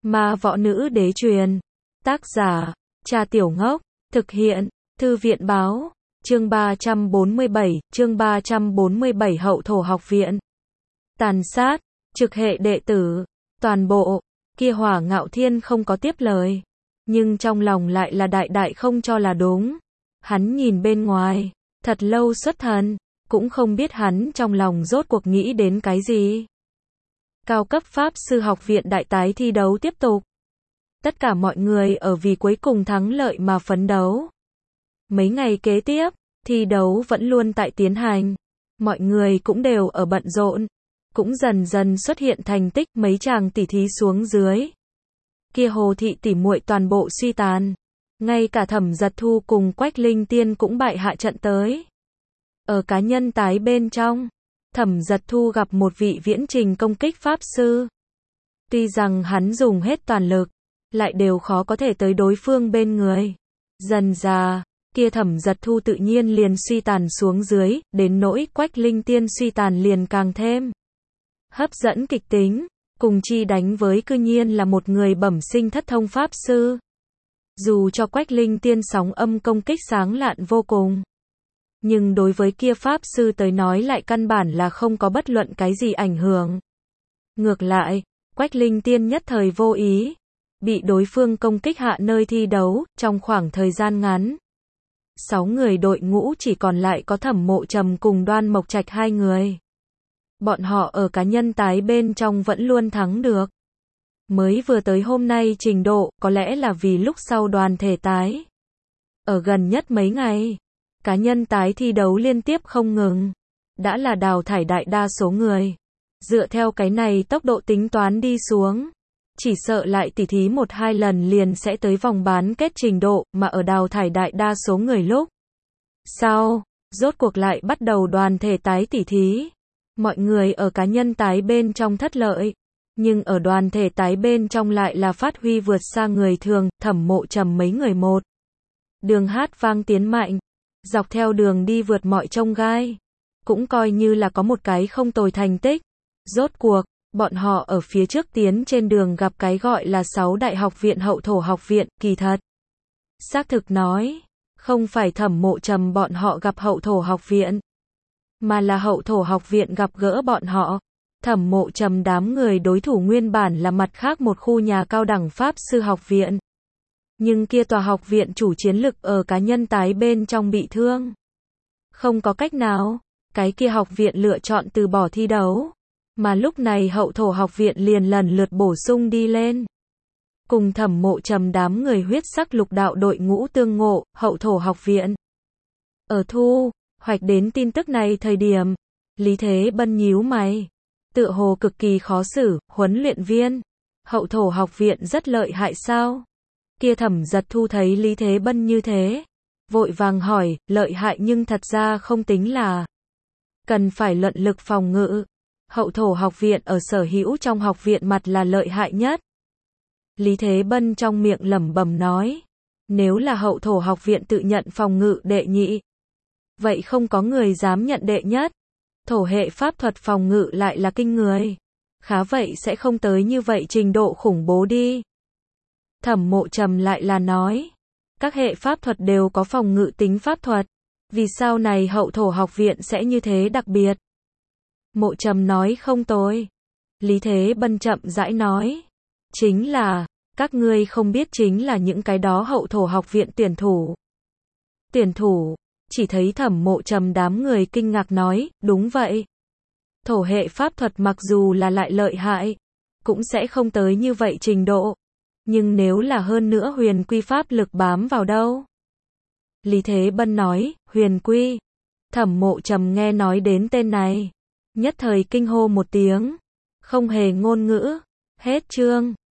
Ma võ nữ đế truyền. Tác giả, Cha Tiểu Ngốc. Thực hiện, Thư viện báo. Chương 347, Hậu thổ học viện. Tàn sát, trực hệ đệ tử, toàn bộ. Kia Hỏa Ngạo Thiên không có tiếp lời. Nhưng trong lòng lại là đại đại không cho là đúng. Hắn nhìn bên ngoài, thật lâu xuất thần, cũng không biết hắn trong lòng rốt cuộc nghĩ đến cái gì. Cao cấp Pháp sư học viện đại tái thi đấu tiếp tục. Tất cả mọi người ở vì cuối cùng thắng lợi mà phấn đấu. Mấy ngày kế tiếp, thi đấu vẫn luôn tại tiến hành. Mọi người cũng đều ở bận rộn. Cũng dần dần xuất hiện thành tích, mấy chàng tỉ thí xuống dưới. Kia Hồ thị tỉ muội toàn bộ suy tàn. Ngay cả Thẩm Giật Thu cùng Quách Linh Tiên cũng bại hạ trận tới. Ở cá nhân tái bên trong, Thẩm Giật Thu gặp một vị viễn trình công kích Pháp sư. Tuy rằng hắn dùng hết toàn lực, lại đều khó có thể tới đối phương bên người. Dần dà, kia Thẩm Giật Thu tự nhiên liền suy tàn xuống dưới, đến nỗi Quách Linh Tiên suy tàn liền càng thêm hấp dẫn kịch tính, cùng chi đánh với cư nhiên là một người bẩm sinh thất thông Pháp sư. Dù cho Quách Linh Tiên sóng âm công kích sáng lạn vô cùng, nhưng đối với kia Pháp sư tới nói lại căn bản là không có bất luận cái gì ảnh hưởng. Ngược lại, Quách Linh Tiên nhất thời vô ý, bị đối phương công kích hạ nơi thi đấu, trong khoảng thời gian ngắn. 6 người đội ngũ chỉ còn lại có Thẩm Mộ Trầm cùng Đoan Mộc Trạch 2 người. Bọn họ ở cá nhân tái bên trong vẫn luôn thắng được. Mới vừa tới hôm nay trình độ, có lẽ là vì lúc sau đoàn thể tái. Ở gần nhất mấy ngày, cá nhân tái thi đấu liên tiếp không ngừng. Đã là đào thải đại đa số người. Dựa theo cái này tốc độ tính toán đi xuống, chỉ sợ lại tỉ thí 1-2 lần liền sẽ tới vòng bán kết trình độ, mà ở đào thải đại đa số người lúc sau, rốt cuộc lại bắt đầu đoàn thể tái tỉ thí. Mọi người ở cá nhân tái bên trong thất lợi, nhưng ở đoàn thể tái bên trong lại là phát huy vượt xa người thường. Thẩm Mộ Trầm mấy người một đường hát vang tiến mạnh, dọc theo đường đi vượt mọi chông gai, cũng coi như là có một cái không tồi thành tích. Rốt cuộc, bọn họ ở phía trước tiến trên đường gặp cái gọi là 6 đại học viện hậu thổ học viện, kỳ thật. Xác thực nói, không phải Thẩm Mộ Trầm bọn họ gặp hậu thổ học viện, mà là hậu thổ học viện gặp gỡ bọn họ. Thẩm Mộ Trầm đám người đối thủ nguyên bản là mặt khác một khu nhà cao đẳng Pháp sư học viện. Nhưng kia tòa học viện chủ chiến lực ở cá nhân tái bên trong bị thương. Không có cách nào, cái kia học viện lựa chọn từ bỏ thi đấu. Mà lúc này hậu thổ học viện liền lần lượt bổ sung đi lên. Cùng Thẩm Mộ Trầm đám người huyết sắc lục đạo đội ngũ tương ngộ, hậu thổ học viện. Ở thu hoạch đến tin tức này thời điểm, Lý Thế Bân nhíu mày, tựa hồ cực kỳ khó xử. Huấn luyện viên, hậu thổ học viện rất lợi hại sao? Kia Thẩm Giật Thu thấy Lý Thế Bân như thế, vội vàng hỏi, lợi hại nhưng thật ra không tính là cần phải luận lực phòng ngự. Hậu thổ học viện ở sở hữu trong học viện mặt là lợi hại nhất. Lý Thế Bân trong miệng lẩm bẩm nói, nếu là hậu thổ học viện tự nhận phòng ngự đệ nhị, vậy không có người dám nhận đệ nhất. Thổ hệ pháp thuật phòng ngự lại là kinh người. Khá vậy sẽ không tới như vậy trình độ khủng bố đi. Thẩm Mộ Trầm lại là nói, các hệ pháp thuật đều có phòng ngự tính pháp thuật. Vì sao này hậu thổ học viện sẽ như thế đặc biệt? Mộ Trầm nói không tồi. Lý Thế Bân chậm rãi nói, chính là, các ngươi không biết chính là những cái đó hậu thổ học viện tuyển thủ. Tuyển thủ, chỉ thấy Thẩm Mộ Trầm đám người kinh ngạc nói, đúng vậy. Thổ hệ pháp thuật mặc dù là lại lợi hại, cũng sẽ không tới như vậy trình độ. Nhưng nếu là hơn nữa huyền quy pháp lực bám vào đâu? Lý Thế Bân nói, huyền quy. Thẩm Mộ Trầm nghe nói đến tên này, nhất thời kinh hô một tiếng, không hề ngôn ngữ. Hết chương.